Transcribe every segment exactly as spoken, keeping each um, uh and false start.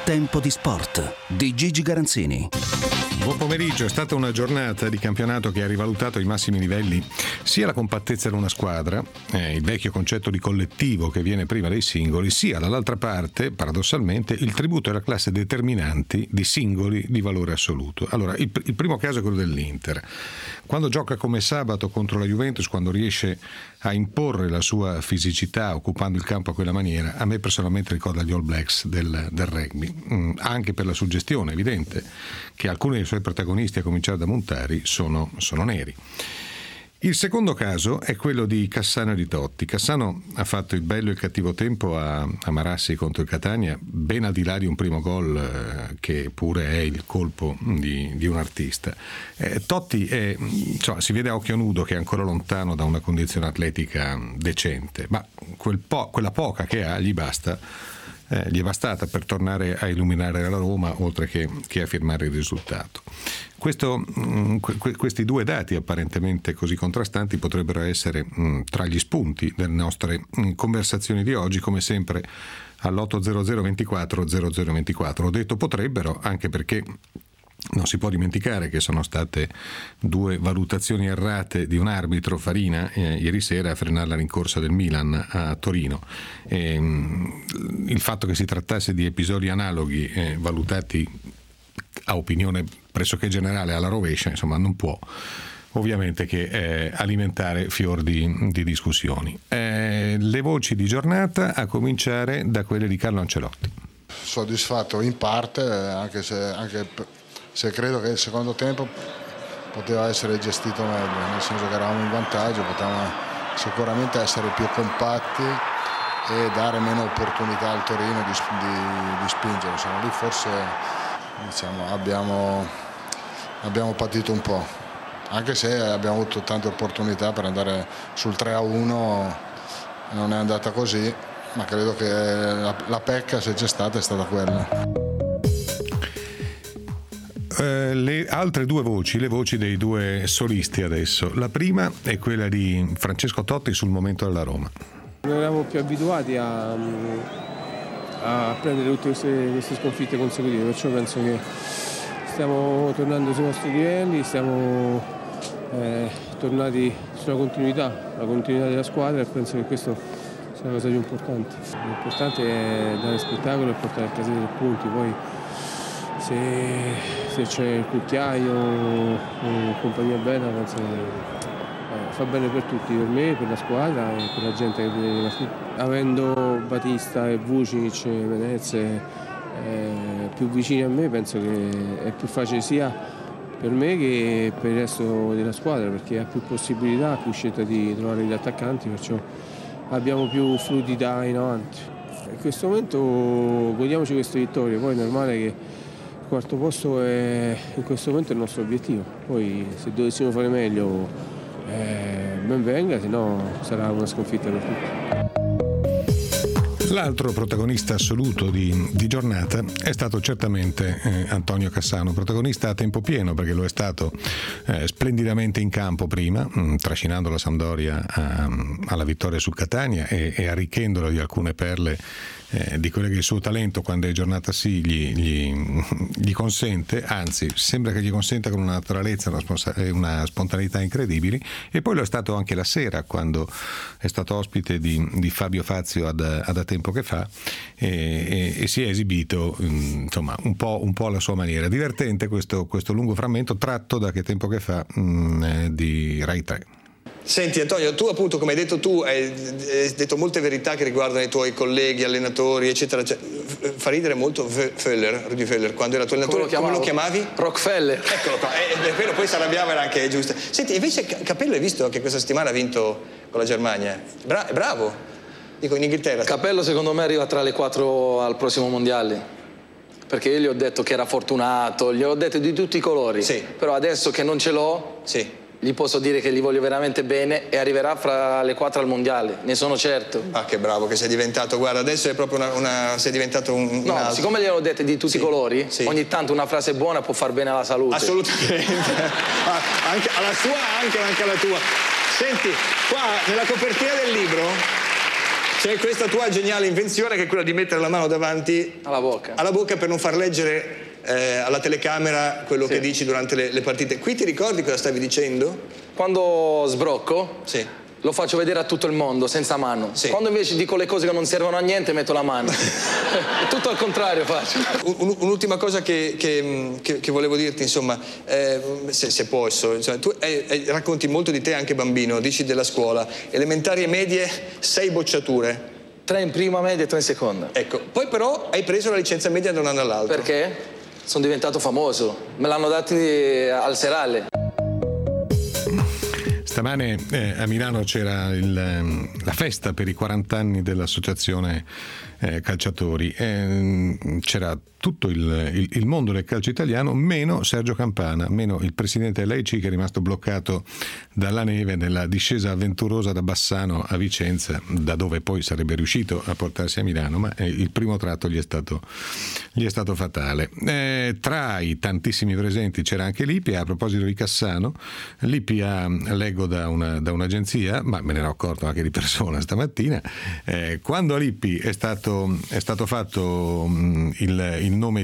Tempo di sport di Gigi Garanzini. Buon pomeriggio, è stata una giornata di campionato che ha rivalutato ai massimi livelli sia la compattezza di una squadra, eh, il vecchio concetto di collettivo che viene prima dei singoli, sia dall'altra parte, paradossalmente, il tributo alla classe determinanti di singoli di valore assoluto. Allora, il, il primo caso è quello dell'Inter. Quando gioca come sabato contro la Juventus, quando riesce a imporre la sua fisicità occupando il campo a quella maniera, a me personalmente ricorda gli All Blacks del, del rugby, mm, anche per la suggestione evidente che alcuni dei suoi protagonisti, a cominciare da Montari, sono, sono neri. Il secondo caso è quello di Cassano e di Totti. Cassano ha fatto il bello e il cattivo tempo a, a Marassi contro il Catania, ben al di là di un primo gol eh, che pure è il colpo di, di un artista. Eh, Totti è, insomma, si vede a occhio nudo che è ancora lontano da una condizione atletica decente, ma quel po', quella poca che ha gli basta. Eh, gli è bastata per tornare a illuminare la Roma, oltre che, che a firmare il risultato. Questo, mh, que- questi due dati apparentemente così contrastanti potrebbero essere mh, tra gli spunti delle nostre mh, conversazioni di oggi, come sempre all'otto zero zero ventiquattro zero zero ventiquattro. Ho detto potrebbero anche perché non si può dimenticare che sono state due valutazioni errate di un arbitro, Farina, eh, ieri sera a frenare la rincorsa del Milan a Torino. E, mh, il fatto che si trattasse di episodi analoghi eh, valutati a opinione pressoché generale alla rovescia, insomma, non può ovviamente che eh, alimentare fior di, di discussioni. Eh, le voci di giornata, a cominciare da quelle di Carlo Ancelotti. Soddisfatto in parte, anche se anche se credo che il secondo tempo poteva essere gestito meglio, nel senso che eravamo in vantaggio, potevamo sicuramente essere più compatti e dare meno opportunità al Torino di, di, di spingere. Insomma, lì forse diciamo, abbiamo, abbiamo patito un po', anche se abbiamo avuto tante opportunità per andare sul tre a uno, non è andata così, ma credo che la, la pecca, se c'è stata, è stata quella. Uh, le altre due voci, le voci dei due solisti adesso. La prima è quella di Francesco Totti sul momento della Roma. Noi eravamo più abituati a, a prendere tutte queste, queste sconfitte consecutive, perciò penso che stiamo tornando sui nostri livelli, siamo eh, tornati sulla continuità, la continuità della squadra, e penso che questo sia la cosa più importante. L'importante è dare spettacolo e portare a casa dei tre punti, poi se, se c'è il cucchiaio o compagnia bella, penso che eh, fa bene per tutti, per me, per la squadra e per la gente che vede la finale. Avendo Batista e Vucinic e Menez eh, più vicini a me, penso che è più facile sia per me che per il resto della squadra, perché ha più possibilità, più scelta di trovare gli attaccanti, perciò abbiamo più fluidità in avanti. In questo momento godiamoci queste vittorie, poi è normale che il quarto posto è, in questo momento è il nostro obiettivo, poi se dovessimo fare meglio eh, ben venga, se no sarà una sconfitta per tutti. L'altro protagonista assoluto di, di giornata è stato certamente eh, Antonio Cassano, protagonista a tempo pieno perché lo è stato eh, splendidamente in campo prima, mh, trascinando la Sampdoria a, alla vittoria sul Catania e, e arricchendola di alcune perle eh, di quello che il suo talento, quando è giornata sì, gli, gli, gli consente, anzi sembra che gli consenta con una naturalezza, una, sponsa- una spontaneità incredibili. E poi lo è stato anche la sera, quando è stato ospite di, di Fabio Fazio ad, ad A Tempo che fa e, e, e si è esibito insomma un po', un po' alla sua maniera. Divertente questo, questo lungo frammento tratto da Che Tempo che fa mh, di Rai tre. Senti Antonio, tu appunto, come hai detto tu, hai, hai detto molte verità che riguardano i tuoi colleghi, allenatori, eccetera. Cioè, fa ridere molto Feller, Rudi Feller, quando era tuo allenatore. Come lo, come lo chiamavi? Rockefeller. Eccolo qua, e per quello poi si arrabbiava, era anche giusto. Senti, invece Capello, hai visto che questa settimana ha vinto con la Germania? Bra- bravo, dico in Inghilterra. Capello secondo me arriva tra le quattro al prossimo mondiale, perché io gli ho detto che era fortunato, gli ho detto di tutti i colori. Sì. Però adesso che non ce l'ho, sì, gli posso dire che gli voglio veramente bene e arriverà fra le quattro al mondiale, ne sono certo. Ah, che bravo che sei diventato, guarda, adesso è proprio una, una sei diventato un... No, una... siccome glielo ho detto di tutti sì, i colori, sì, ogni tanto una frase buona può far bene alla salute. Assolutamente. ah, anche alla sua, anche, anche alla tua. Senti, qua nella copertina del libro c'è questa tua geniale invenzione che è quella di mettere la mano davanti alla bocca, alla bocca per non far leggere eh, alla telecamera quello sì. che dici durante le, le partite. Qui ti ricordi cosa stavi dicendo? Quando sbrocco, sì. lo faccio vedere a tutto il mondo senza mano. Sì. Quando invece dico le cose che non servono a niente metto la mano. Tutto al contrario faccio. Un, un'ultima cosa che, che, che, che volevo dirti, insomma, eh, se, se posso, cioè, tu eh, eh, racconti molto di te anche bambino, dici della scuola, elementari e medie, sei bocciature. Tre in prima media e tre in seconda. Ecco, poi però hai preso la licenza media da un anno all'altro. Perché? Sono diventato famoso, me l'hanno dato al serale. Stamane eh, a Milano c'era il, la festa per i quaranta anni dell'associazione eh, calciatori. Eh, c'era tutto il, il, il mondo del calcio italiano, meno Sergio Campana, meno il presidente dell'A I C che è rimasto bloccato dalla neve nella discesa avventurosa da Bassano a Vicenza, da dove poi sarebbe riuscito a portarsi a Milano, ma eh, il primo tratto gli è stato, gli è stato fatale. Eh, tra i tantissimi presenti c'era anche Lippi. A proposito di Cassano, Lippi ha, leggo da, una, da un'agenzia, ma me ne ero accorto anche di persona stamattina, eh, quando a Lippi è stato, è stato fatto mh, il il nome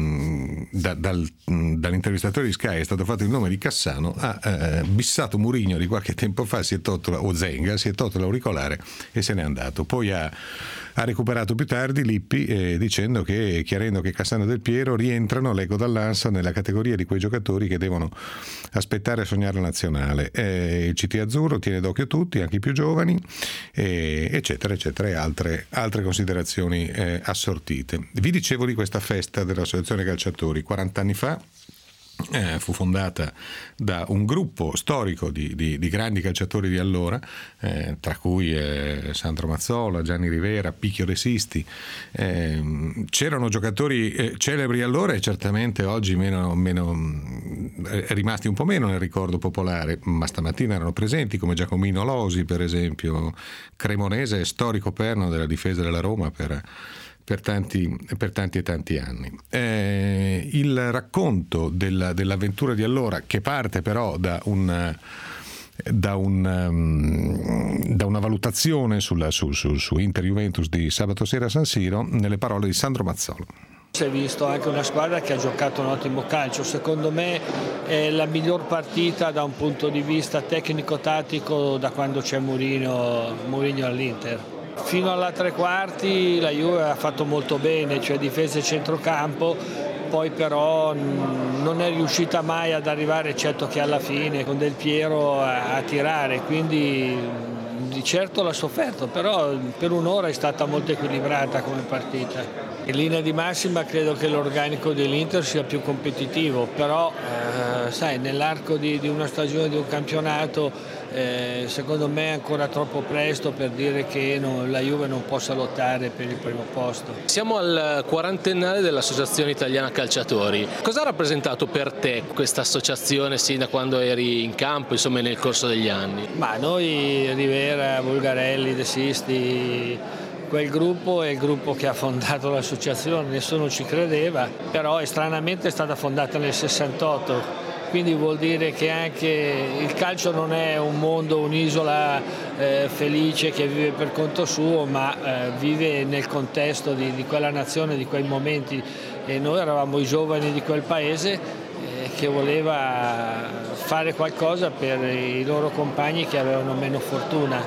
di da, dal, dall'intervistatore di Sky è stato fatto il nome di Cassano, ha eh, bissato Mourinho di qualche tempo fa, si è tolto o Zenga, si è tolto l'auricolare e se n'è andato. Poi ha, ha recuperato più tardi Lippi eh, dicendo che, chiarendo che Cassano e Del Piero rientrano, leggo dall'Ansa, nella categoria di quei giocatori che devono aspettare a sognare la nazionale. Eh, il C T azzurro tiene d'occhio tutti, anche i più giovani, eh, eccetera eccetera, e altre, altre considerazioni eh, assortite. Vi dicevo di questa festa dell'Associazione Calciatori. quaranta anni fa eh, fu fondata da un gruppo storico di, di, di grandi calciatori di allora, eh, tra cui eh, Sandro Mazzola, Gianni Rivera, Picchio De Sisti. Eh, c'erano giocatori eh, celebri allora e certamente oggi meno, meno eh, rimasti un po' meno nel ricordo popolare, ma stamattina erano presenti, come Giacomino Losi, per esempio, cremonese, storico perno della difesa della Roma per Per tanti, per tanti e tanti anni. Eh, il racconto della, dell'avventura di allora, che parte però da un da, un, um, da una valutazione sulla, su, su, su Inter Juventus di sabato sera a San Siro, nelle parole di Sandro Mazzola. Si è visto anche una squadra che ha giocato un ottimo calcio, secondo me è la miglior partita da un punto di vista tecnico-tattico da quando c'è Mourinho, Mourinho all'Inter. Fino alla tre quarti la Juve ha fatto molto bene, cioè difesa e centrocampo, poi però non è riuscita mai ad arrivare, eccetto che alla fine con Del Piero a, a tirare, quindi di certo l'ha sofferto, però per un'ora è stata molto equilibrata come partita. In linea di massima credo che l'organico dell'Inter sia più competitivo, però eh, sai, nell'arco di, di una stagione, di un campionato, eh, secondo me è ancora troppo presto per dire che no, la Juve non possa lottare per il primo posto. Siamo al quarantennale dell'Associazione Italiana Calciatori. Cosa ha rappresentato per te questa associazione sin da quando eri in campo, insomma nel corso degli anni? Ma noi, Rivera, Bulgarelli, De Sisti, quel gruppo è il gruppo che ha fondato l'associazione, nessuno ci credeva, però stranamente è stata fondata nel sessantotto, quindi vuol dire che anche il calcio non è un mondo, un'isola eh, felice che vive per conto suo, ma eh, vive nel contesto di, di quella nazione, di quei momenti, e noi eravamo i giovani di quel paese eh, che voleva fare qualcosa per i loro compagni che avevano meno fortuna,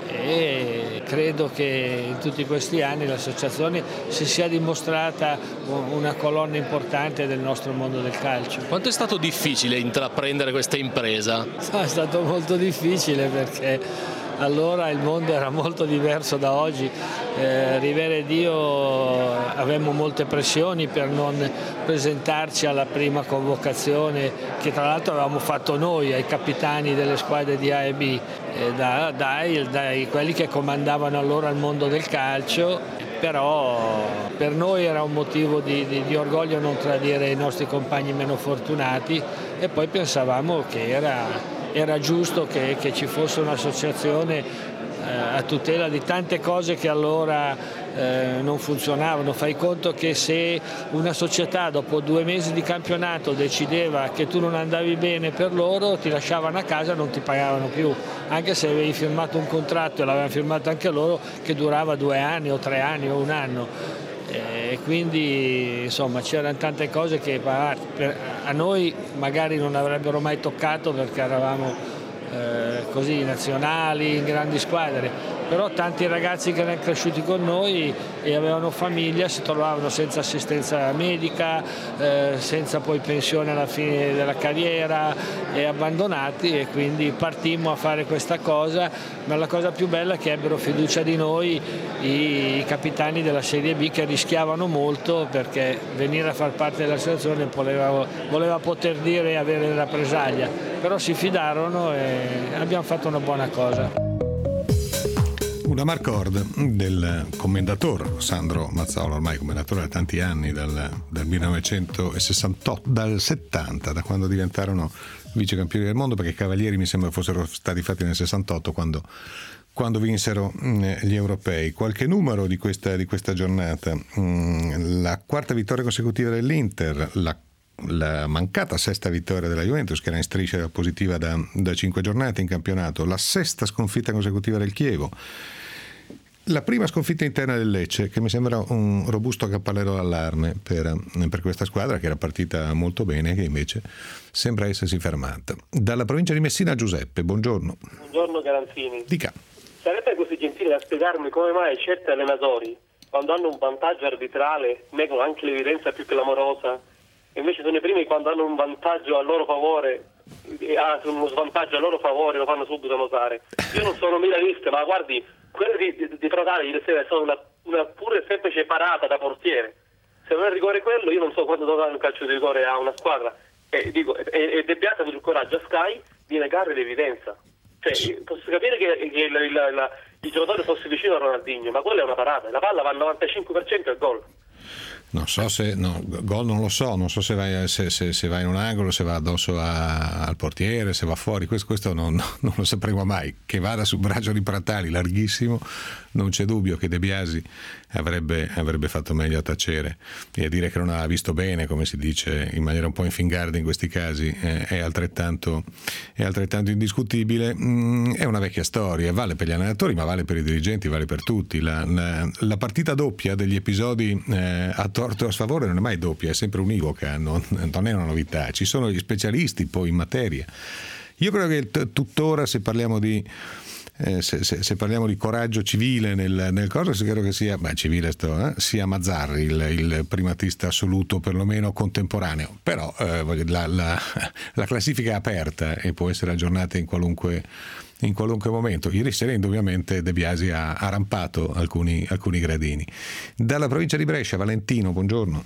e credo che in tutti questi anni l'associazione si sia dimostrata una colonna importante del nostro mondo del calcio. Quanto è stato difficile intraprendere questa impresa? È stato molto difficile perché allora il mondo era molto diverso da oggi, eh, Rivera ed io avevamo molte pressioni per non presentarci alla prima convocazione che tra l'altro avevamo fatto noi ai capitani delle squadre di A e B, eh, da, dai, dai quelli che comandavano allora il mondo del calcio, però per noi era un motivo di, di, di orgoglio non tradire i nostri compagni meno fortunati, e poi pensavamo che era... Era giusto che, che ci fosse un'associazione eh, a tutela di tante cose che allora eh, non funzionavano. Fai conto che se una società dopo due mesi di campionato decideva che tu non andavi bene per loro, ti lasciavano a casa e non ti pagavano più, anche se avevi firmato un contratto, e l'avevano firmato anche loro, che durava due anni o tre anni o un anno. E quindi insomma c'erano tante cose che a noi magari non avrebbero mai toccato, perché eravamo eh, così nazionali, in grandi squadre, però tanti ragazzi che erano cresciuti con noi e avevano famiglia si trovavano senza assistenza medica, eh, senza poi pensione alla fine della carriera, e abbandonati, e quindi partimmo a fare questa cosa. Ma la cosa più bella è che ebbero fiducia di noi i, i capitani della Serie B, che rischiavano molto, perché venire a far parte dell'associazione voleva, voleva poter dire avere la rappresaglia, però si fidarono e abbiamo fatto una buona cosa. Una marcord del commendatore Sandro Mazzola, ormai commendatore da tanti anni, dal, dal millenovecentosessantotto, dal settanta, da quando diventarono vice campioni del mondo, perché i Cavalieri mi sembra fossero stati fatti nel sessantotto, quando, quando vinsero gli europei. Qualche numero di questa, di questa giornata: la quarta vittoria consecutiva dell'Inter, la la mancata sesta vittoria della Juventus, che era in striscia positiva da, da cinque giornate in campionato, la sesta sconfitta consecutiva del Chievo, la prima sconfitta interna del Lecce, che mi sembra un robusto cappellero d'allarme per, per questa squadra, che era partita molto bene, che invece sembra essersi fermata. Dalla provincia di Messina, Giuseppe, buongiorno. Buongiorno Garanzini. Dica. Sarete così gentili da spiegarmi come mai certi allenatori, quando hanno un vantaggio arbitrale, negano anche l'evidenza più clamorosa, invece sono i primi, quando hanno un vantaggio a loro favore, anzi uno svantaggio a loro favore, lo fanno subito notare. Io non sono milanista, ma guardi, quello di, di, di Pratale ieri sera è stata una, una pure semplice parata da portiere. Se non è rigore quello, io non so quando dovrà dare un calcio di rigore a una squadra. E dico, e, e De Beati ha avuto il coraggio a Sky di negare l'evidenza. Cioè, posso capire che, che il, il, il, il giocatore fosse vicino a Ronaldinho, ma quella è una parata, la palla va al novantacinque per cento e gol. Non so se, no, gol non lo so, non so se vai, se, se, se va in un angolo, se va addosso a, al portiere, se va fuori, questo, questo non, non lo sapremo mai. Che vada sul braccio di Pratali larghissimo, non c'è dubbio che De Biasi avrebbe, avrebbe fatto meglio a tacere e a dire che non ha visto bene, come si dice in maniera un po' infingarda in questi casi, eh, è, altrettanto, è altrettanto indiscutibile. Mm, è una vecchia storia, vale per gli allenatori ma vale per i dirigenti, vale per tutti. La, la, la partita doppia degli episodi eh, a torto e a sfavore non è mai doppia, è sempre univoca, non, non è una novità, ci sono gli specialisti poi in materia. Io credo che t- tuttora se parliamo di Eh, se, se, se parliamo di coraggio civile nel, nel cosa, credo che sia beh, civile sto, eh, sia Mazzarri il, il primatista assoluto, perlomeno contemporaneo, però eh, la, la, la classifica è aperta e può essere aggiornata in qualunque, in qualunque momento. Ieri sera indubbiamente De Biasi ha, ha rampato alcuni, alcuni gradini. Dalla provincia di Brescia, Valentino, buongiorno.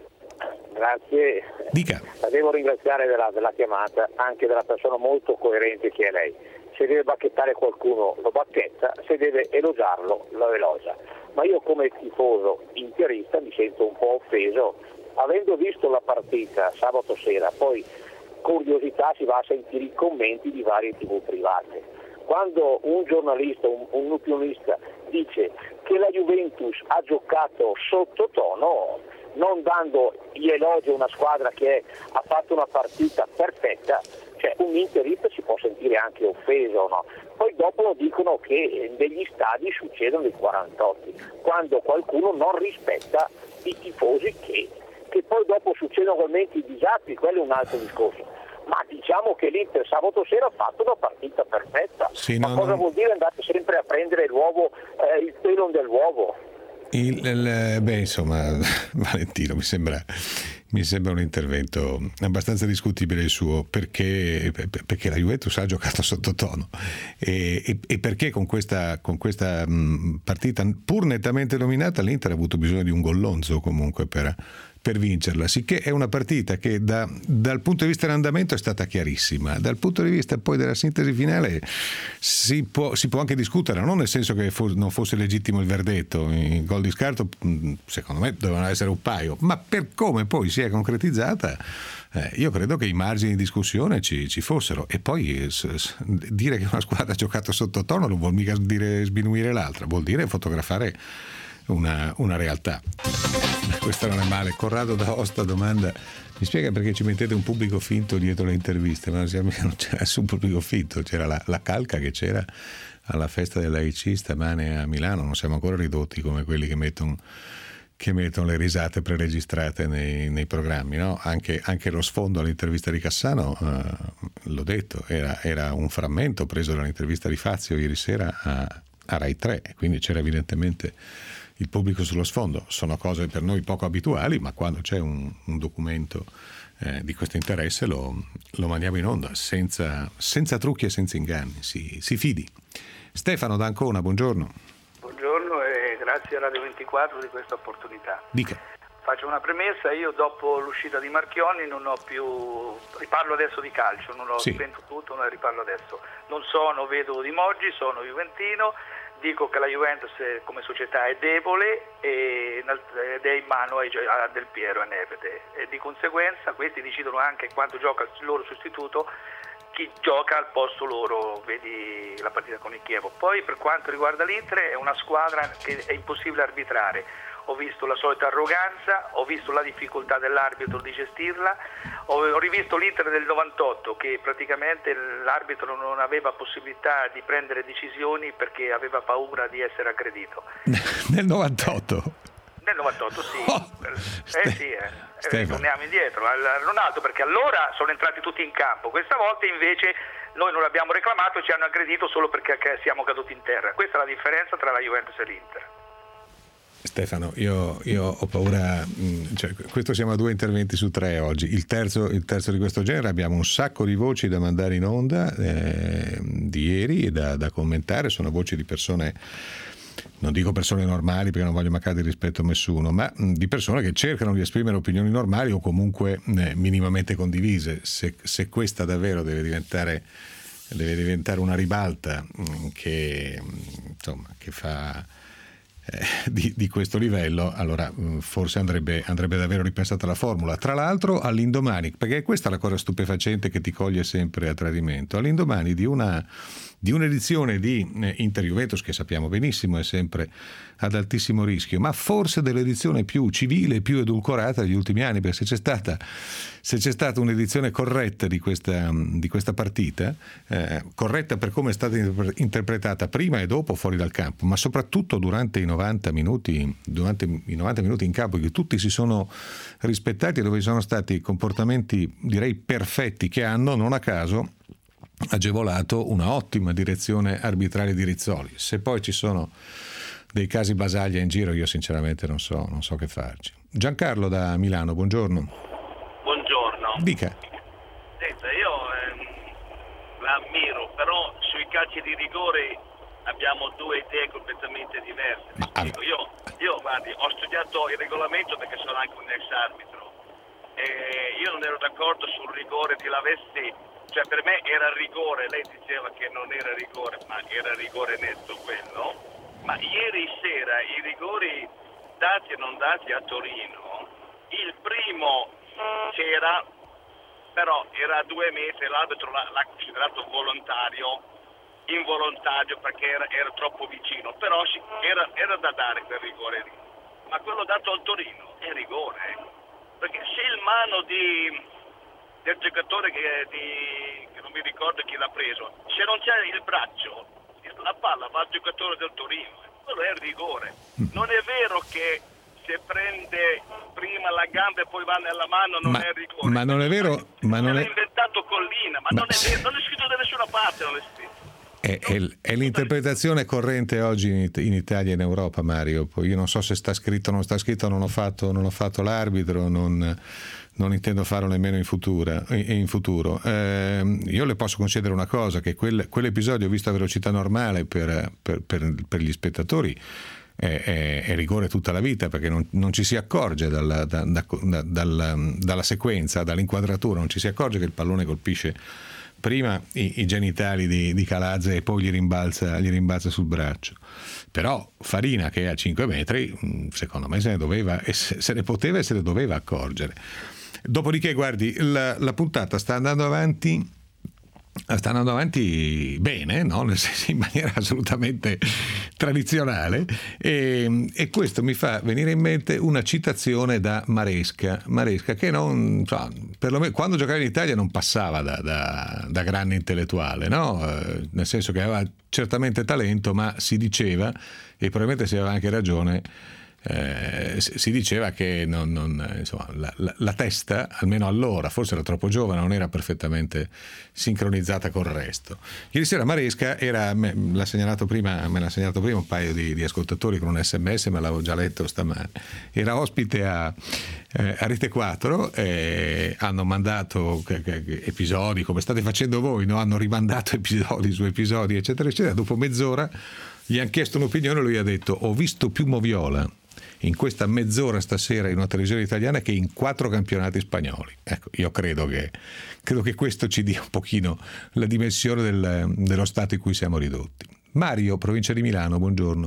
Grazie. Dica. La devo ringraziare della, della chiamata, anche della persona molto coerente che è lei. Se deve bacchettare qualcuno lo bacchetta, se deve elogiarlo lo elogia. Ma io come tifoso interista mi sento un po' offeso, avendo visto la partita sabato sera, poi curiosità si va a sentire i commenti di varie tivù private. Quando un giornalista, un, un opinionista dice che la Juventus ha giocato sottotono, non dando gli elogi a una squadra che ha fatto una partita perfetta, cioè un interista si può sentire anche offeso, no? Poi dopo dicono che negli stadi succedono i quarantotto, quando qualcuno non rispetta i tifosi che, che poi dopo succedono ugualmente i disastri, quello è un altro discorso. Ma diciamo che l'Inter sabato sera ha fatto una partita perfetta. Sì, ma no, cosa no. vuol dire andare sempre a prendere l'uovo, eh, il pelo dell'uovo? Il, il, beh, insomma, Valentino, mi sembra, mi sembra un intervento abbastanza discutibile il suo, perché, perché la Juventus ha giocato sottotono e, e, e perché con questa, con questa mh, partita pur nettamente dominata l'Inter ha avuto bisogno di un gollonzo comunque per, per vincerla, sicché è una partita che da, dal punto di vista dell'andamento è stata chiarissima, dal punto di vista poi della sintesi finale si può, si può anche discutere, non nel senso che fo- non fosse legittimo il verdetto, i gol di scarto secondo me dovevano essere un paio, ma per come poi si è concretizzata eh, io credo che i margini di discussione ci, ci fossero, e poi s- s- dire che una squadra ha giocato sottotono non vuol mica dire sminuire l'altra, vuol dire fotografare una, una realtà. Questa non è male. Corrado da Aosta domanda: mi spiega perché ci mettete un pubblico finto dietro le interviste? Ma non c'era nessun pubblico finto, c'era la, la calca che c'era alla festa dell'A I C stamane a Milano. Non siamo ancora ridotti come quelli che mettono che mettono le risate preregistrate nei, nei programmi, no? Anche, anche lo sfondo all'intervista di Cassano, eh, l'ho detto, era, era un frammento preso dall'intervista di Fazio ieri sera a, a Rai tre, quindi c'era evidentemente il pubblico sullo sfondo. Sono cose per noi poco abituali, ma quando c'è un, un documento eh, di questo interesse lo, lo mandiamo in onda senza, senza trucchi e senza inganni, si, si fidi. Stefano da Ancona, buongiorno. Buongiorno e grazie a Radio ventiquattro di questa opportunità. Dica. Faccio una premessa: io dopo l'uscita di Marchionni non ho più, riparlo adesso di calcio, non ho sì. spento tutto, non riparlo adesso. Non sono vedovo di Moggi, sono juventino, dico che la Juventus come società è debole ed è in mano a Del Piero e Nedved, e di conseguenza questi decidono anche quando gioca il loro sostituto chi gioca al posto loro, vedi la partita con il Chievo. Poi per quanto riguarda l'Inter è una squadra che è impossibile arbitrare. Ho visto la solita arroganza, ho visto la difficoltà dell'arbitro di gestirla, ho, ho rivisto l'Inter del novantotto che praticamente l'arbitro non aveva possibilità di prendere decisioni perché aveva paura di essere aggredito. Nel novantotto? Nel novantotto sì, oh, eh sì, eh. Eh, torniamo indietro al Ronaldo, perché allora sono entrati tutti in campo, questa volta invece noi non l'abbiamo reclamato e ci hanno aggredito solo perché siamo caduti in terra. Questa è la differenza tra la Juventus e l'Inter. Stefano, io, io ho paura, cioè, questo siamo a due interventi su tre oggi, il terzo, il terzo di questo genere, abbiamo un sacco di voci da mandare in onda eh, di ieri e da, da commentare, sono voci di persone, non dico persone normali perché non voglio mancare di rispetto a nessuno, ma di persone che cercano di esprimere opinioni normali o comunque eh, minimamente condivise. Se, se questa davvero deve diventare, deve diventare una ribalta mh, che, insomma, che fa eh, di, di questo livello, allora mh, forse andrebbe, andrebbe davvero ripensata la formula. Tra l'altro all'indomani, perché questa è la cosa stupefacente che ti coglie sempre a tradimento, all'indomani di una di un'edizione di Inter Juventus che sappiamo benissimo è sempre ad altissimo rischio, ma forse dell'edizione più civile, più edulcorata degli ultimi anni, perché se c'è stata, se c'è stata un'edizione corretta di questa, di questa partita, eh, corretta per come è stata interpretata prima e dopo fuori dal campo, ma soprattutto durante i novanta minuti, durante i novanta minuti in campo, che tutti si sono rispettati e dove ci sono stati comportamenti direi perfetti che hanno, non a caso, agevolato una ottima direzione arbitrale di Rizzoli. Se poi ci sono dei casi Basaglia in giro, io sinceramente non so, non so che farci. Giancarlo da Milano, buongiorno. Buongiorno. Dica. Senta, io ehm, la ammiro, però sui calci di rigore abbiamo due idee completamente diverse. Mi spiego. Io, io guardi, ho studiato il regolamento perché sono anche un ex arbitro e io non ero d'accordo sul rigore di Lavesti. Cioè per me era rigore, lei diceva che non era rigore, ma era rigore netto quello. Ma ieri sera i rigori dati e non dati a Torino, il primo c'era, però era a due metri, l'arbitro l'ha, l'ha considerato volontario, involontario perché era, era troppo vicino, però era, era da dare quel rigore lì. Ma quello dato al Torino è rigore, eh? Perché se il mano di... del giocatore che, di, che non mi ricordo chi l'ha preso, se non c'è il braccio la palla va al giocatore del Torino, quello è il rigore. Non è vero che se prende prima la gamba e poi va nella mano non ma, è rigore, ma non è vero, ma non è inventato Collina, ma, ma non è vero, non è scritto da nessuna parte, non è scritto. È, è, è l'interpretazione corrente oggi in, in Italia e in Europa, Mario. Poi io non so se sta scritto o non sta scritto, non ho fatto, non ho fatto l'arbitro, non, non intendo farlo nemmeno in futuro. In futuro. Eh, io le posso concedere una cosa, che quel, quell'episodio visto a velocità normale per, per, per, per gli spettatori è, è, è rigore tutta la vita, perché non, non ci si accorge dalla, da, da, da, dalla, dalla sequenza, dall'inquadratura, non ci si accorge che il pallone colpisce prima i, i genitali di, di Calazze e poi gli rimbalza, gli rimbalza sul braccio. Però Farina, che è a cinque metri, secondo me se ne doveva e se, se ne poteva e se ne doveva accorgere. Dopodiché, guardi, la, la puntata sta andando avanti sta andando avanti bene, no? Nel senso, in maniera assolutamente tradizionale, e, e questo mi fa venire in mente una citazione da Maresca, Maresca che non, cioè, perlomeno quando giocava in Italia non passava da, da, da grande intellettuale, no? Eh, nel senso che aveva certamente talento, ma si diceva, e probabilmente si aveva anche ragione, Eh, si diceva che non, non, insomma, la, la, la testa, almeno allora, forse era troppo giovane, non era perfettamente sincronizzata col resto. Ieri sera Maresca era, me, l'ha segnalato prima, me l'ha segnalato prima un paio di, di ascoltatori con un sms, ma l'avevo già letto stamane. Era ospite a, eh, a Rete quattro, eh, hanno mandato che, che, episodi come state facendo voi, no? Hanno rimandato episodi su episodi, eccetera, eccetera. Dopo mezz'ora gli hanno chiesto un'opinione, lui ha detto: ho visto più Moviola in questa mezz'ora stasera in una televisione italiana che in quattro campionati spagnoli. Ecco, io credo che, credo che questo ci dia un pochino la dimensione del, dello stato in cui siamo ridotti. Mario, provincia di Milano, buongiorno.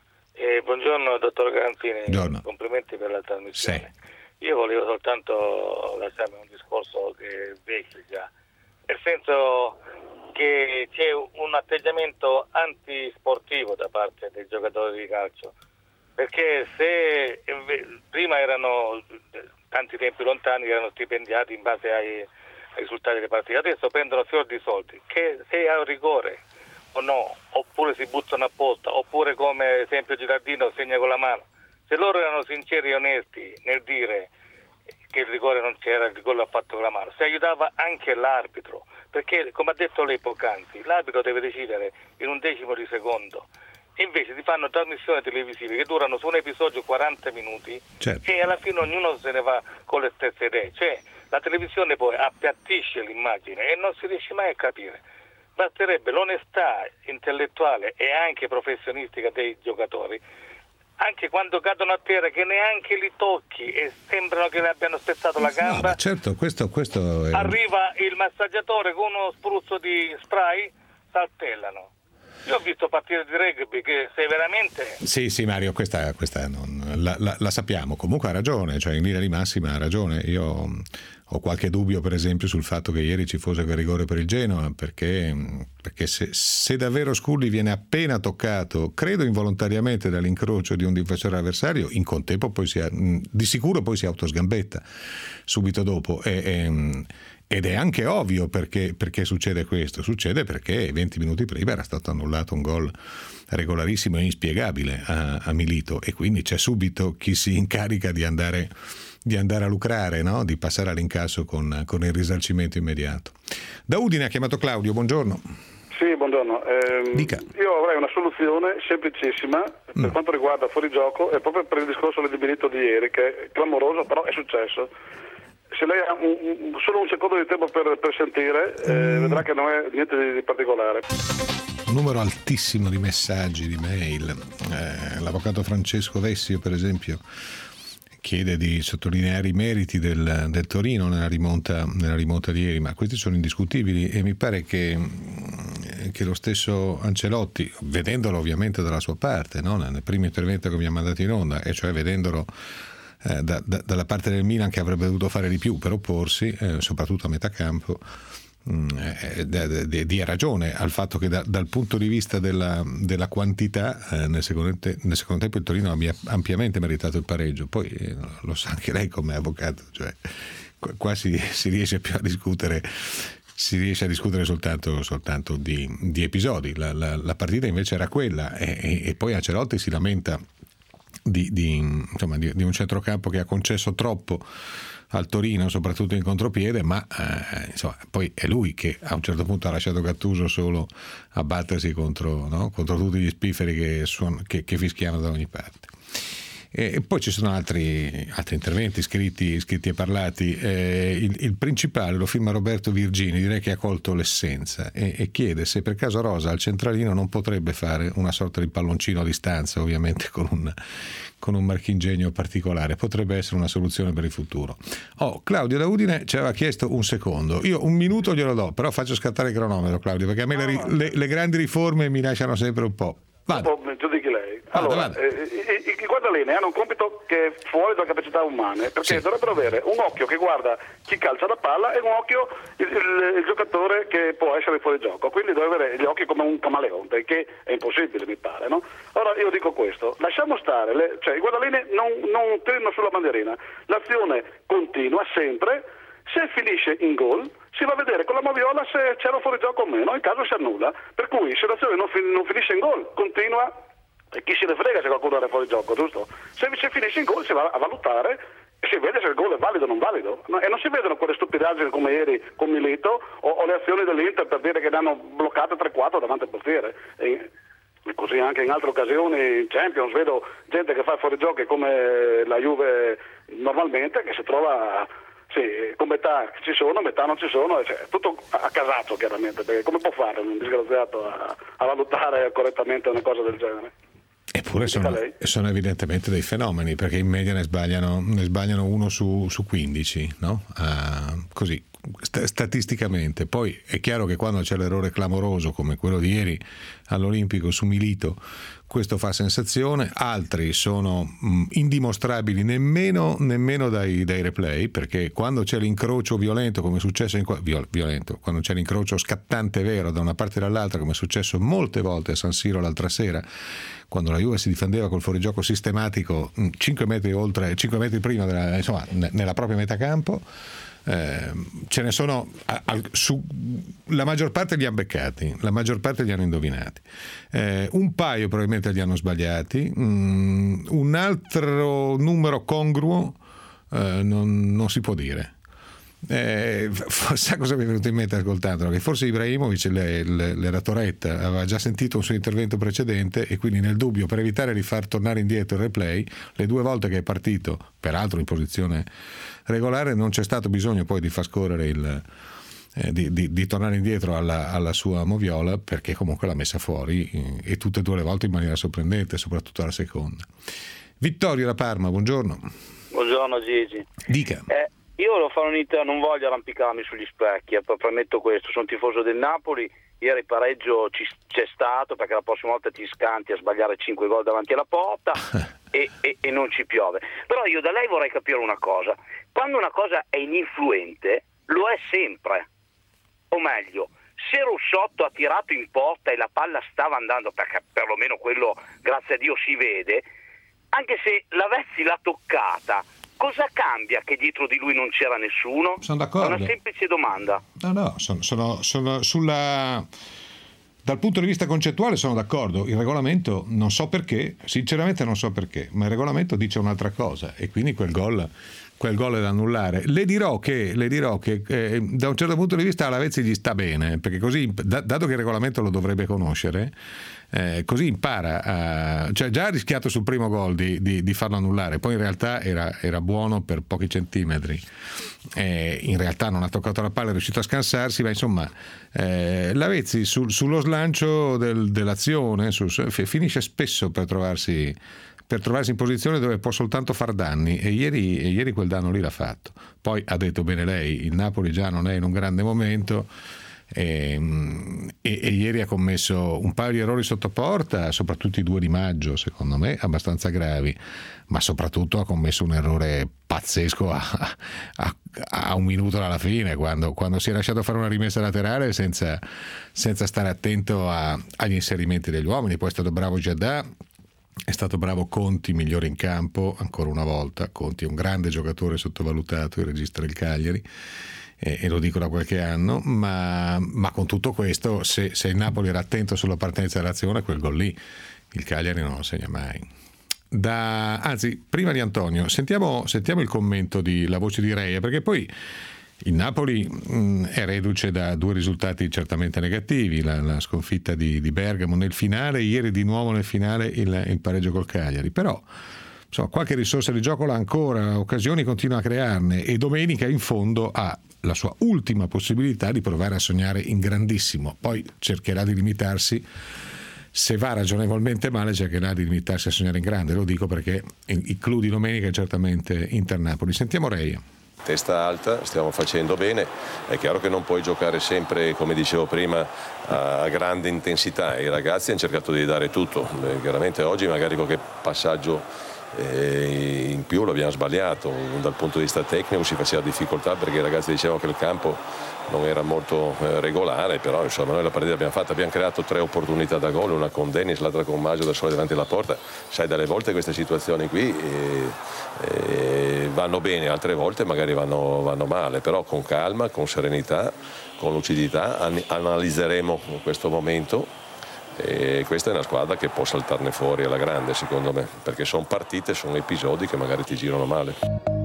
Eh, buongiorno dottor Garanzini, buongiorno. Complimenti per la trasmissione. Sì. Io volevo soltanto lasciarmi un discorso che vecchio già, nel senso che c'è un atteggiamento antisportivo da parte dei giocatori di calcio. Perché se prima erano tanti tempi lontani, erano stipendiati in base ai, ai risultati delle partite, adesso prendono fior di soldi, che se ha rigore o no, oppure si buttano apposta, oppure come esempio Girardino segna con la mano. Se loro erano sinceri e onesti nel dire che il rigore non c'era, il rigore l'ha fatto con la mano, si aiutava anche l'arbitro, perché come ha detto lei poc'anzi, l'arbitro deve decidere in un decimo di secondo. Invece si fanno trasmissioni televisive che durano su un episodio quaranta minuti, certo, e alla fine ognuno se ne va con le stesse idee, cioè la televisione poi appiattisce l'immagine e non si riesce mai a capire. Basterebbe l'onestà intellettuale e anche professionistica dei giocatori, anche quando cadono a terra, che neanche li tocchi e sembrano che le abbiano spezzato la gamba. No, certo, questo, questo è... Arriva il massaggiatore con uno spruzzo di spray, saltellano. Io ho visto partite di rugby che se veramente... Sì, sì Mario, questa, questa non, la, la, la sappiamo, comunque ha ragione, cioè in linea di massima ha ragione. Io ho qualche dubbio per esempio sul fatto che ieri ci fosse quel rigore per il Genoa, perché, perché se, se davvero Scully viene appena toccato, credo involontariamente, dall'incrocio di un difensore avversario, in contempo poi si, di sicuro poi si autosgambetta subito dopo. E, e, Ed è anche ovvio perché, perché succede questo. Succede perché venti minuti prima era stato annullato un gol regolarissimo e inspiegabile a, a Milito, e quindi c'è subito chi si incarica di andare, di andare a lucrare, no? Di passare all'incasso con, con il risarcimento immediato. Da Udine ha chiamato Claudio, buongiorno. Sì, buongiorno. Eh, Dica. Io avrei una soluzione semplicissima per mm. quanto riguarda fuorigioco, e proprio per il discorso del Milito di ieri, che è clamoroso, però è successo. Se lei ha un, un, solo un secondo di tempo per, per sentire, eh, mm. vedrà che non è niente di, di particolare. Un numero altissimo di messaggi, di mail. Eh, l'avvocato Francesco Vessio, per esempio, chiede di sottolineare i meriti del, del Torino nella rimonta, nella rimonta di ieri, ma questi sono indiscutibili, e mi pare che, che lo stesso Ancelotti, vedendolo ovviamente dalla sua parte, no? Nel primo intervento che mi ha mandato in onda, e cioè vedendolo Eh, da, da, dalla parte del Milan, che avrebbe dovuto fare di più per opporsi, eh, soprattutto a metà campo, mh, eh, de, de, dia ragione al fatto che da, dal punto di vista della, della quantità eh, nel, secondo te, nel secondo tempo il Torino abbia ampiamente meritato il pareggio. Poi eh, lo sa anche lei come avvocato, cioè qua, qua si, si riesce più a discutere si riesce a discutere soltanto, soltanto di, di episodi. La, la, la partita invece era quella, e, e, e poi Ancelotti si lamenta Di, di, insomma, di, di un centrocampo che ha concesso troppo al Torino, soprattutto in contropiede, ma eh, insomma, poi è lui che a un certo punto ha lasciato Gattuso solo a battersi contro, no? contro tutti gli spifferi che, suon- che, che fischiano da ogni parte. E poi ci sono altri, altri interventi scritti, scritti e parlati. Eh, il, il principale lo firma Roberto Virgini, direi che ha colto l'essenza, e, e chiede se per caso Rosa al centralino non potrebbe fare una sorta di palloncino a distanza, ovviamente con un, con un marchingegno particolare. Potrebbe essere una soluzione per il futuro. Oh, Claudio da Udine ci aveva chiesto un secondo, io un minuto glielo do, però faccio scattare il cronometro, Claudio, perché a me le, le, le grandi riforme mi lasciano sempre un po'. Vado. Giudichi lei. Allora, vada, vada. Eh, in quanto guardaline hanno un compito che è fuori dalle capacità umane, perché sì. dovrebbero avere un occhio che guarda chi calcia la palla e un occhio il, il, il giocatore che può essere fuori gioco, quindi deve avere gli occhi come un camaleonte, che è impossibile, mi pare, no? Ora io dico questo, lasciamo stare, le, cioè i guardaline non, non tirano sulla bandierina, l'azione continua sempre, se finisce in gol si va a vedere con la moviola se c'era fuori gioco o meno, in caso si annulla, per cui se l'azione non, fin- non finisce in gol continua e chi se ne frega se qualcuno era fuori gioco, giusto? Se, se finisce in gol si va a valutare e si vede se il gol è valido o non valido, no? E non si vedono quelle stupidaggini come ieri con Milito o, o le azioni dell'Inter per dire che ne hanno bloccate tre quattro davanti al portiere. E, e così anche in altre occasioni in Champions vedo gente che fa fuori giochi come la Juve normalmente, che si trova... Sì, con metà ci sono, metà non ci sono, cioè, tutto a casaccio chiaramente, perché come può fare un disgraziato a, a valutare correttamente una cosa del genere? Eppure sono, sono evidentemente dei fenomeni, perché in media ne sbagliano, ne sbagliano uno su, su quindici, no? Uh, così, st- statisticamente. Poi è chiaro che quando c'è l'errore clamoroso come quello di ieri all'Olimpico su Milito, questo fa sensazione. Altri sono mh, indimostrabili nemmeno, nemmeno dai, dai replay, perché quando c'è l'incrocio violento, come è successo in, viol, violento, quando c'è l'incrocio scattante vero da una parte e dall'altra, come è successo molte volte a San Siro l'altra sera, quando la Juve si difendeva col fuorigioco sistematico cinque metri oltre, cinque metri prima della, insomma, nella propria metà campo, eh, ce ne sono a, a, su, la maggior parte li hanno beccati, la maggior parte li hanno indovinati, eh, un paio probabilmente li hanno sbagliati, mm, un altro numero congruo eh, non, non si può dire. Eh, sa cosa mi è venuto in mente ascoltandolo? Che forse Ibrahimovic le, le, l'era Torretta, aveva già sentito un suo intervento precedente e quindi nel dubbio, per evitare di far tornare indietro il replay, le due volte che è partito, peraltro in posizione regolare, non c'è stato bisogno poi di far scorrere il eh, di, di, di tornare indietro alla, alla sua moviola, perché comunque l'ha messa fuori eh, e tutte e due le volte in maniera sorprendente, soprattutto la seconda. Vittorio da Parma, buongiorno. Buongiorno Gigi. Dica. Eh, Io volevo fare un'inter, non voglio arrampicarmi sugli specchi, eh, premetto questo, sono tifoso del Napoli, ieri il pareggio ci, c'è stato perché la prossima volta ti scanti a sbagliare cinque gol davanti alla porta e, e, e non ci piove. Però io da lei vorrei capire una cosa, quando una cosa è ininfluente lo è sempre, o meglio, se Russotto ha tirato in porta e la palla stava andando, perché perlomeno quello grazie a Dio si vede, anche se l'avessi l'ha toccata, cosa cambia che dietro di lui non c'era nessuno? Sono d'accordo. È una semplice domanda. No, no, sono, sono, sono sulla... Dal punto di vista concettuale sono d'accordo. Il regolamento, non so perché, sinceramente non so perché, ma il regolamento dice un'altra cosa e quindi quel gol, quel gol è da annullare. Le dirò che, le dirò che eh, da un certo punto di vista alla Lavezzi gli sta bene, perché così, da, dato che il regolamento lo dovrebbe conoscere, Eh, così impara a, cioè già ha rischiato sul primo gol di, di, di farlo annullare, poi in realtà era, era buono per pochi centimetri, eh, in realtà non ha toccato la palla, è riuscito a scansarsi, ma insomma eh, Lavezzi sul, sullo slancio del, dell'azione sul, finisce spesso per trovarsi per trovarsi in posizione dove può soltanto far danni e ieri, e ieri quel danno lì l'ha fatto. Poi ha detto bene lei, il Napoli già non è in un grande momento. E, e, e ieri ha commesso un paio di errori sotto porta, soprattutto i due di maggio, secondo me abbastanza gravi, ma soprattutto ha commesso un errore pazzesco a, a, a un minuto dalla fine, quando, quando si è lasciato fare una rimessa laterale senza, senza stare attento a, agli inserimenti degli uomini. Poi è stato bravo Giadà, è stato bravo Conti, migliore in campo ancora una volta. Conti è un grande giocatore sottovalutato, il regista del Cagliari, e lo dico da qualche anno, ma, ma con tutto questo, se, se il Napoli era attento sulla partenza dell'azione, quel gol lì il Cagliari non lo segna mai. Da, anzi, prima di Antonio, sentiamo, sentiamo il commento di la voce di Reia, perché poi il Napoli mh, è reduce da due risultati certamente negativi, la, la sconfitta di, di Bergamo nel finale, ieri di nuovo nel finale il, il pareggio col Cagliari, però insomma, qualche risorsa di gioco l'ha ancora, occasioni continua a crearne e domenica in fondo ha la sua ultima possibilità di provare a sognare in grandissimo, poi cercherà di limitarsi, se va ragionevolmente male cercherà di limitarsi a sognare in grande, lo dico perché il clou di domenica è certamente Inter-Napoli. Sentiamo Reia. Testa alta, stiamo facendo bene, è chiaro che non puoi giocare sempre, come dicevo prima, a grande intensità, i ragazzi hanno cercato di dare tutto. Beh, chiaramente oggi magari qualche passaggio E in più l'abbiamo sbagliato dal punto di vista tecnico, si faceva difficoltà perché i ragazzi dicevano che il campo non era molto eh, regolare, però insomma noi la partita l'abbiamo fatta, abbiamo creato tre opportunità da gol, una con Dennis, l'altra con Maggio da solo davanti alla porta. Sai, dalle volte queste situazioni qui eh, eh, vanno bene, altre volte magari vanno, vanno male, però con calma, con serenità, con lucidità an- analizzeremo questo momento. E questa è una squadra che può saltarne fuori alla grande, secondo me, perché sono partite, sono episodi che magari ti girano male.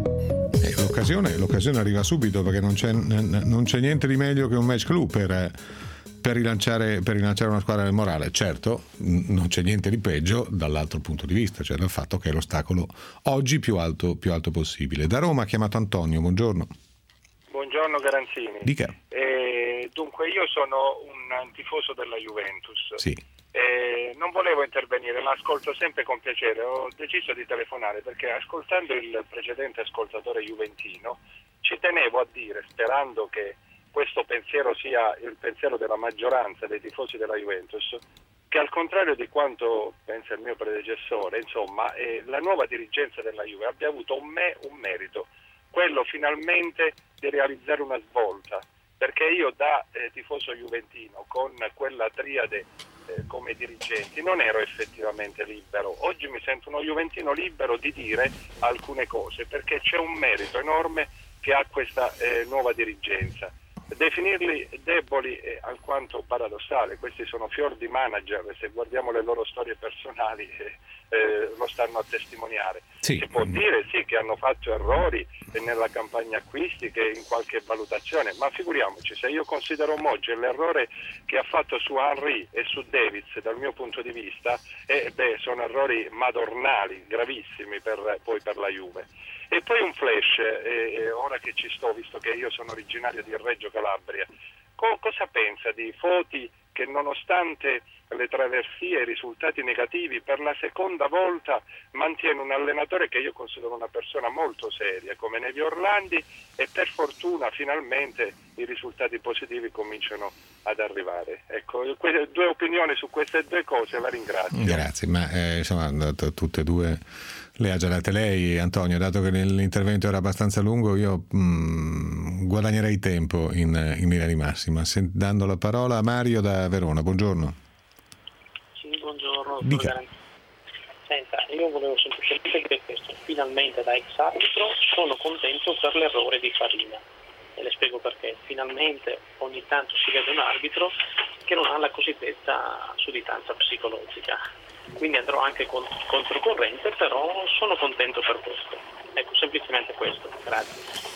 E l'occasione, l'occasione arriva subito, perché non c'è, non c'è niente di meglio che un match clou per, per, rilanciare, per rilanciare una squadra nel morale. Certo, non c'è niente di peggio dall'altro punto di vista, cioè dal fatto che è l'ostacolo oggi più alto, più alto possibile. Da Roma ha chiamato Antonio, buongiorno. Buongiorno Garanzini. Dica. Eh, dunque io sono un tifoso della Juventus. Sì. Eh, non volevo intervenire, ma ascolto sempre con piacere. Ho deciso di telefonare perché ascoltando il precedente ascoltatore juventino ci tenevo a dire, sperando che questo pensiero sia il pensiero della maggioranza dei tifosi della Juventus, che al contrario di quanto pensa il mio predecessore, insomma, eh, la nuova dirigenza della Juve abbia avuto un, me- un merito, quello finalmente di realizzare una svolta, perché io da eh, tifoso juventino con quella triade eh, come dirigenti non ero effettivamente libero. Oggi mi sento uno juventino libero di dire alcune cose, perché c'è un merito enorme che ha questa eh, nuova dirigenza. Definirli deboli è alquanto paradossale, questi sono fior di manager, se guardiamo le loro storie personali eh, eh, lo stanno a testimoniare. Sì. Si può dire sì che hanno fatto errori nella campagna acquisti, che in qualche valutazione, ma figuriamoci, se io considero Moggi l'errore che ha fatto su Henry e su Davids dal mio punto di vista, eh, beh, sono errori madornali, gravissimi per, poi per la Juve. E poi un flash, eh, ora che ci sto, visto che io sono originario di Reggio Calabria, Co- cosa pensa di Foti che nonostante le traversie e i risultati negativi per la seconda volta mantiene un allenatore che io considero una persona molto seria come Nevio Orlandi, e per fortuna finalmente i risultati positivi cominciano ad arrivare. Ecco, que- due opinioni su queste due cose, la ringrazio. Grazie, ma eh, insomma t- tutte e due le ha già date lei, Antonio. Dato che l'intervento era abbastanza lungo, io mh, guadagnerei tempo in, in linea di massima, Sent- dando la parola a Mario da Verona. Buongiorno. Sì, buongiorno. Dica. Senta, io volevo semplicemente dire questo. Finalmente da ex arbitro sono contento per l'errore di Farina. E le spiego perché. Finalmente ogni tanto si vede un arbitro che non ha la cosiddetta sudditanza psicologica. Quindi andrò anche con, controcorrente, però sono contento per questo. Ecco, semplicemente questo. Grazie.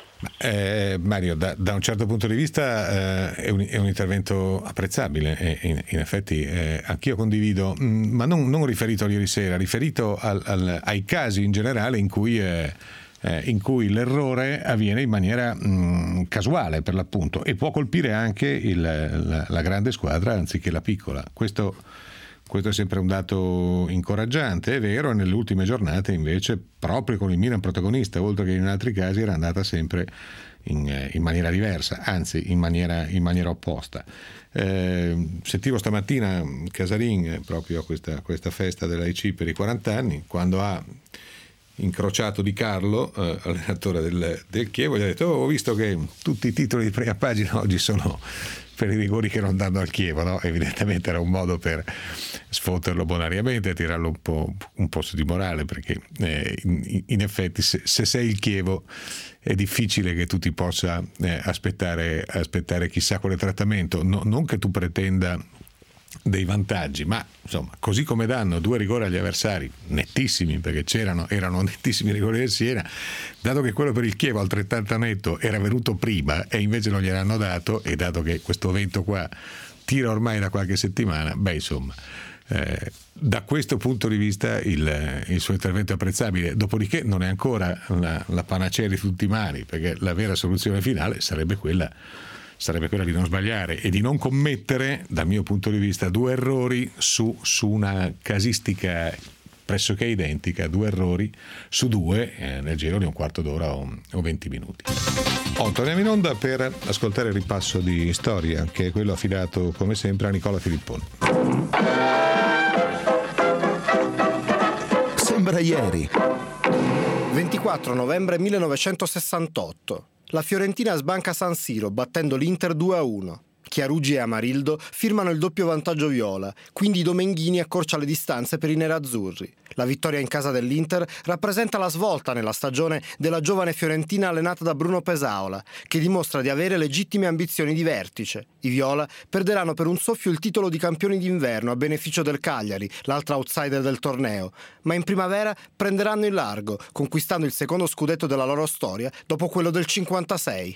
Eh, Mario, da, da un certo punto di vista eh, è, un, è un intervento apprezzabile e in, in effetti eh, anch'io condivido, mh, ma non, non riferito a ieri sera, riferito al, al, ai casi in generale in cui, eh, eh, in cui l'errore avviene in maniera mh, casuale, per l'appunto, e può colpire anche il, la, la grande squadra anziché la piccola. Questo Questo è sempre un dato incoraggiante, è vero, nelle ultime giornate invece, proprio con il Milan protagonista, oltre che in altri casi, era andata sempre in, in maniera diversa, anzi in maniera, in maniera opposta. Eh, sentivo stamattina Casarin proprio a questa, questa festa dell'A I C per i quaranta anni, quando ha incrociato Di Carlo, eh, allenatore del, del Chievo, gli ha detto: oh, ho visto che tutti i titoli di prima pagina oggi sono per i rigori che non danno al Chievo, no? Evidentemente era un modo per sfotterlo bonariamente, tirarlo un po', un po' su di morale, perché eh, in, in effetti se, se sei il Chievo è difficile che tu ti possa eh, aspettare, aspettare chissà quale trattamento, no, non che tu pretenda dei vantaggi, ma insomma, così come danno due rigori agli avversari nettissimi, perché c'erano erano nettissimi rigori del Siena, dato che quello per il Chievo altrettanto netto era venuto prima e invece non gliel'hanno dato, e dato che questo vento qua tira ormai da qualche settimana, beh insomma eh, da questo punto di vista il, il suo intervento è apprezzabile. Dopodiché non è ancora la, la panacea di tutti i mali, perché la vera soluzione finale sarebbe quella sarebbe quella di non sbagliare e di non commettere, dal mio punto di vista, due errori su, su una casistica pressoché identica, due errori su due eh, nel giro di un quarto d'ora o, o venti minuti. Oh, torniamo in onda per ascoltare il ripasso di storia, che è quello affidato come sempre a Nicola Filipponi. Sembra Sembra ieri. ventiquattro novembre millenovecentosessantotto. La Fiorentina sbanca San Siro battendo l'Inter due a uno. Chiarugi e Amarildo firmano il doppio vantaggio viola, quindi Domenghini accorcia le distanze per i nerazzurri. La vittoria in casa dell'Inter rappresenta la svolta nella stagione della giovane Fiorentina allenata da Bruno Pesaola, che dimostra di avere legittime ambizioni di vertice. I viola perderanno per un soffio il titolo di campioni d'inverno a beneficio del Cagliari, l'altro outsider del torneo, ma in primavera prenderanno il largo, conquistando il secondo scudetto della loro storia dopo quello del cinquantasei.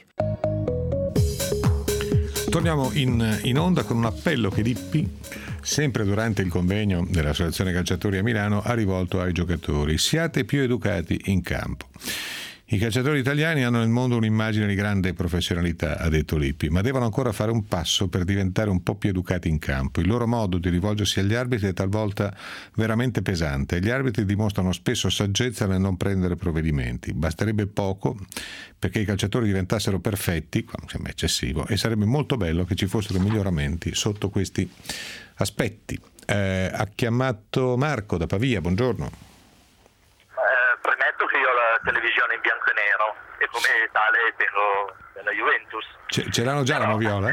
Torniamo in, in onda con un appello che Lippi, sempre durante il convegno dell'Associazione Calciatori a Milano, ha rivolto ai giocatori: siate più educati in campo. I calciatori italiani hanno nel mondo un'immagine di grande professionalità, ha detto Lippi, ma devono ancora fare un passo per diventare un po' più educati in campo. Il loro modo di rivolgersi agli arbitri è talvolta veramente pesante. Gli arbitri dimostrano spesso saggezza nel non prendere provvedimenti. Basterebbe poco perché i calciatori diventassero perfetti, sembra eccessivo, e sarebbe molto bello che ci fossero miglioramenti sotto questi aspetti. Eh, ha chiamato Marco da Pavia, buongiorno. Premetto che io ho la televisione in bianco e nero e come tale tengo della Juventus. Ce, ce l'hanno già la moviola?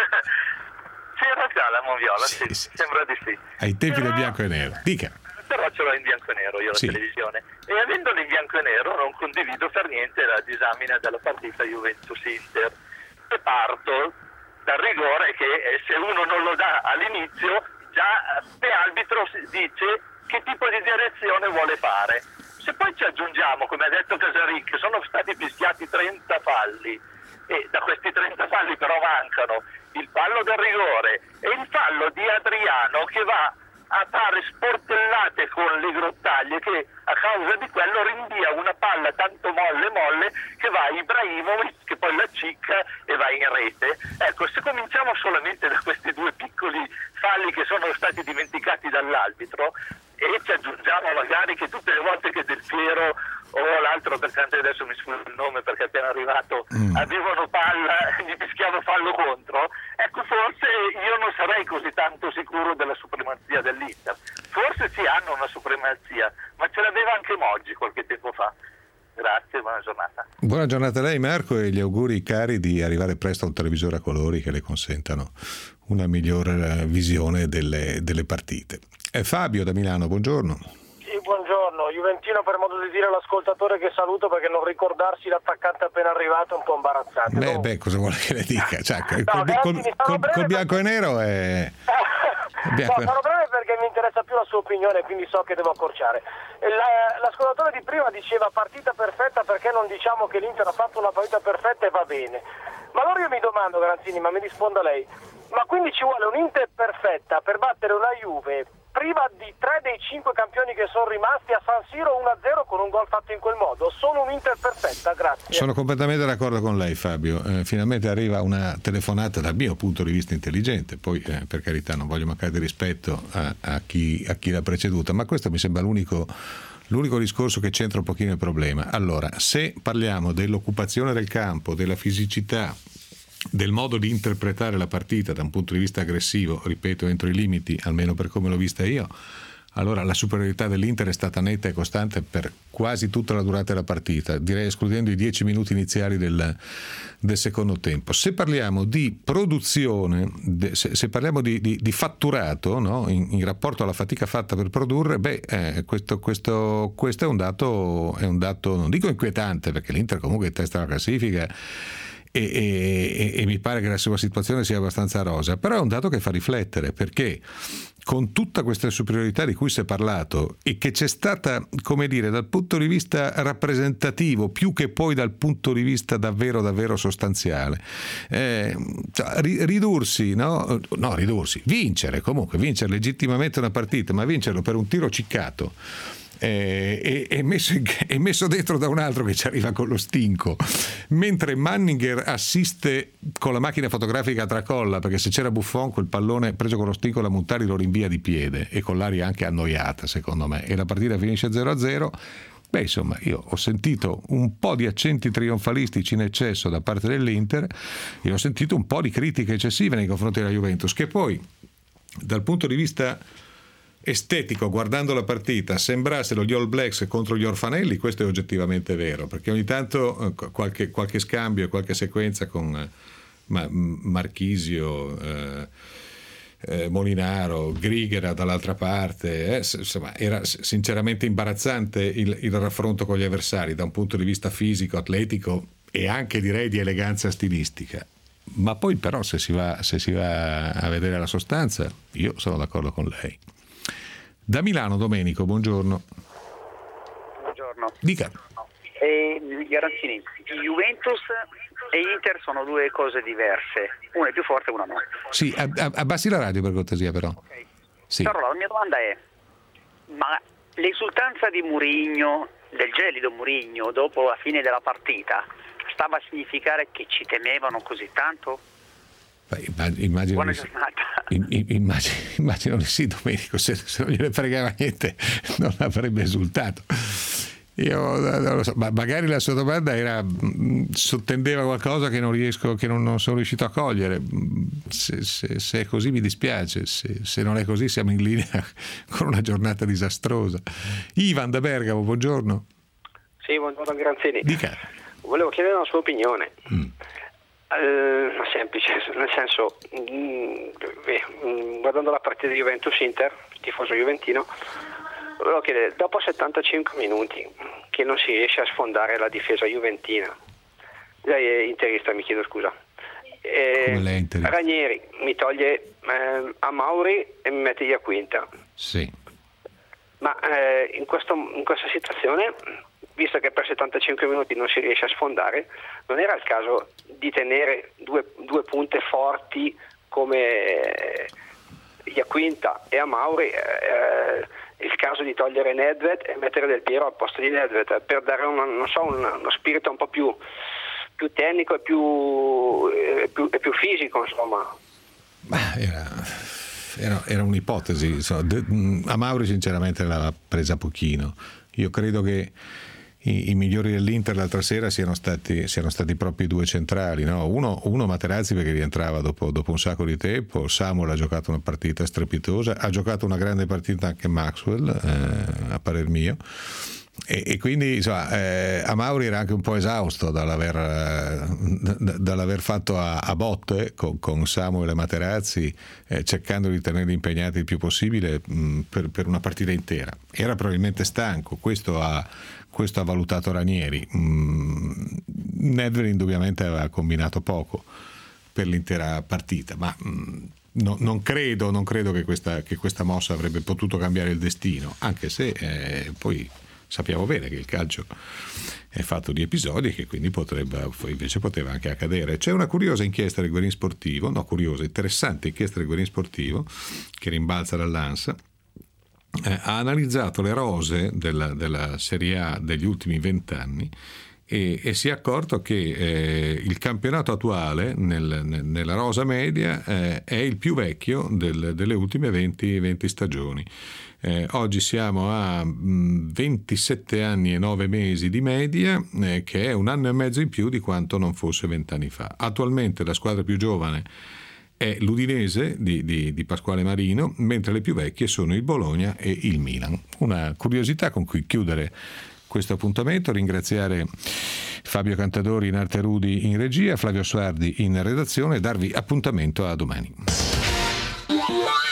C'era già la moviola, sì, sì, sì. Sembra di sì. Ai tempi però, del bianco e nero. Dica. Però ce l'ho in bianco e nero io la sì. televisione. E avendolo in bianco e nero non condivido per niente la disamina della partita Juventus-Inter. E parto dal rigore che se uno non lo dà all'inizio, già l'arbitro dice che tipo di direzione vuole fare. Se poi ci aggiungiamo, come ha detto Casarin, che sono stati fischiati trenta falli e da questi trenta falli però mancano il fallo del rigore e il fallo di Adriano che va a fare sportellate con le grottaglie, che a causa di quello rinvia una palla tanto molle molle che va a Ibrahimovic, che poi la cicca e va in rete. Ecco, se cominciamo solamente da questi due piccoli falli che sono stati dimenticati dall'arbitro e ci aggiungiamo magari che tutte le volte che Del Piero o l'altro attaccante, adesso mi sfugge il nome perché è appena arrivato, mm. avevano palla, gli fischiavo fallo contro, ecco forse io non sarei così tanto sicuro della supremazia dell'Inter. Forse sì, hanno una supremazia, ma ce l'aveva anche Moggi qualche tempo fa. Grazie, buona giornata. Buona giornata a lei Marco e gli auguri cari di arrivare presto a un televisore a colori che le consentano una migliore visione delle, delle partite. E Fabio da Milano, buongiorno. Sì, buongiorno. Juventino per modo di dire all'ascoltatore che saluto, perché non ricordarsi l'attaccante appena arrivato è un po' imbarazzante. Beh, beh, cosa vuole che le dica? Cioè, no, col, col, col, col bianco e nero è... Bianco... No, sono breve perché mi interessa più la sua opinione, quindi so che devo accorciare. La, l'ascoltatore di prima diceva partita perfetta, perché non diciamo che l'Inter ha fatto una partita perfetta e va bene. Ma allora io mi domando, Granzini, ma mi risponda lei, ma quindi ci vuole un'Inter perfetta per battere una Juve priva di tre dei cinque campioni che sono rimasti a San Siro uno a zero con un gol fatto in quel modo? Solo un'Inter perfetta, grazie. Sono completamente d'accordo con lei Fabio, eh, finalmente arriva una telefonata dal mio punto di vista intelligente, poi eh, per carità non voglio mancare di rispetto a, a, chi, a chi l'ha preceduta, ma questo mi sembra l'unico L'unico discorso che c'entra un pochino il problema. Allora, se parliamo dell'occupazione del campo, della fisicità, del modo di interpretare la partita da un punto di vista aggressivo, ripeto, entro i limiti, almeno per come l'ho vista io, allora la superiorità dell'Inter è stata netta e costante per quasi tutta la durata della partita, direi escludendo i dieci minuti iniziali del, del secondo tempo. Se parliamo di produzione, se, se parliamo di, di, di fatturato, no? in, in rapporto alla fatica fatta per produrre, beh, eh, questo, questo, questo è un dato, è un dato, non dico inquietante, perché l'Inter comunque è testa alla classifica, E, e, e mi pare che la sua situazione sia abbastanza rosa, però è un dato che fa riflettere, perché con tutta questa superiorità di cui si è parlato e che c'è stata, come dire, dal punto di vista rappresentativo più che poi dal punto di vista davvero davvero sostanziale, eh, ridursi, no? no ridursi, vincere comunque, vincere legittimamente una partita, ma vincerlo per un tiro ciccato è eh, messo, è messo dentro da un altro che ci arriva con lo stinco, mentre Manninger assiste con la macchina fotografica a tracolla, perché se c'era Buffon quel pallone preso con lo stinco la Montari lo rinvia di piede e con l'aria anche annoiata secondo me, e la partita finisce zero a zero. Beh, insomma, io ho sentito un po' di accenti trionfalistici in eccesso da parte dell'Inter e ho sentito un po' di critiche eccessive nei confronti della Juventus, che poi dal punto di vista estetico guardando la partita sembrassero gli All Blacks contro gli Orfanelli, questo è oggettivamente vero, perché ogni tanto qualche, qualche scambio e qualche sequenza con Marchisio, eh, eh, Molinaro, Grighera dall'altra parte, eh, insomma era sinceramente imbarazzante il, il raffronto con gli avversari da un punto di vista fisico, atletico e anche direi di eleganza stilistica. Ma poi però se si va, se si va a vedere la sostanza, io sono d'accordo con lei. Da Milano, Domenico, buongiorno. Buongiorno. Dica. Eh, Garanzini, Juventus e Inter sono due cose diverse, una è più forte e una no. Sì, abbassi la radio per cortesia però. Okay. Sì. Però la mia domanda è, ma l'esultanza di Mourinho, del gelido Mourinho, dopo la fine della partita, stava a significare che ci temevano così tanto? Immagino, Buona di, giornata. Immagino, immagino di sì, Domenico, se, se non gliene fregava niente non avrebbe esultato. Io non lo so, ma magari la sua domanda era sottendeva qualcosa che non riesco, che non, non sono riuscito a cogliere. Se, se, se è così mi dispiace, se, se non è così siamo in linea con una giornata disastrosa. Ivan da Bergamo, buongiorno. Sì, buongiorno Granzini. Dica. Volevo chiedere la sua opinione. Mm. Uh, semplice, nel senso, mh, beh, guardando la partita di Juventus-Inter, tifoso juventino, volevo chiedere, dopo settantacinque minuti che non si riesce a sfondare la difesa juventina, lei è interista, mi chiedo scusa, eh, Ranieri mi toglie eh, a Mauri e mi mette via Quinta. Sì. Ma eh, in, questo, in questa situazione, visto che per settantacinque minuti non si riesce a sfondare, non era il caso di tenere due, due punte forti come eh, Iaquinta e Amauri, eh, il caso di togliere Nedved e mettere Del Piero al posto di Nedved per dare una, non so, un, uno spirito un po' più, più tecnico e più, eh, più, e più fisico, insomma. Ma era, era, era un'ipotesi, insomma. Amauri sinceramente l'ha presa pochino. Io credo che I, i migliori dell'Inter l'altra sera siano stati, siano stati proprio i due centrali, no? uno, uno Materazzi perché rientrava dopo, dopo un sacco di tempo, Samuel ha giocato una partita strepitosa, ha giocato una grande partita anche Maxwell, eh, a parer mio, e, e quindi insomma, eh, Amauri era anche un po' esausto dall'aver, eh, d- dall'aver fatto a, a botte con, con Samuel e Materazzi, eh, cercando di tenerli impegnati il più possibile mh, per, per una partita intera. Era probabilmente stanco, questo ha Questo ha valutato Ranieri. Mm, Nedved indubbiamente aveva combinato poco per l'intera partita, ma mm, no, non credo, non credo che, questa, che questa mossa avrebbe potuto cambiare il destino, anche se eh, poi sappiamo bene che il calcio è fatto di episodi e che quindi potrebbe, invece poteva anche accadere. C'è una curiosa inchiesta del Guerin Sportivo, no curiosa, interessante inchiesta del Guerin Sportivo che rimbalza dall'Ansa. Eh, ha analizzato le rose della, della Serie A degli ultimi vent'anni e, e si è accorto che eh, il campionato attuale nel, nel, nella rosa media eh, è il più vecchio del, delle ultime venti, venti stagioni. Eh, oggi siamo a mh, ventisette anni e nove mesi di media, eh, che è un anno e mezzo in più di quanto non fosse vent'anni fa. Attualmente la squadra più giovane è l'Udinese di, di, di Pasquale Marino, mentre le più vecchie sono il Bologna e il Milan. Una curiosità con cui chiudere questo appuntamento, ringraziare Fabio Cantadori in Arte Rudi in regia, Flavio Suardi in redazione e darvi appuntamento a domani.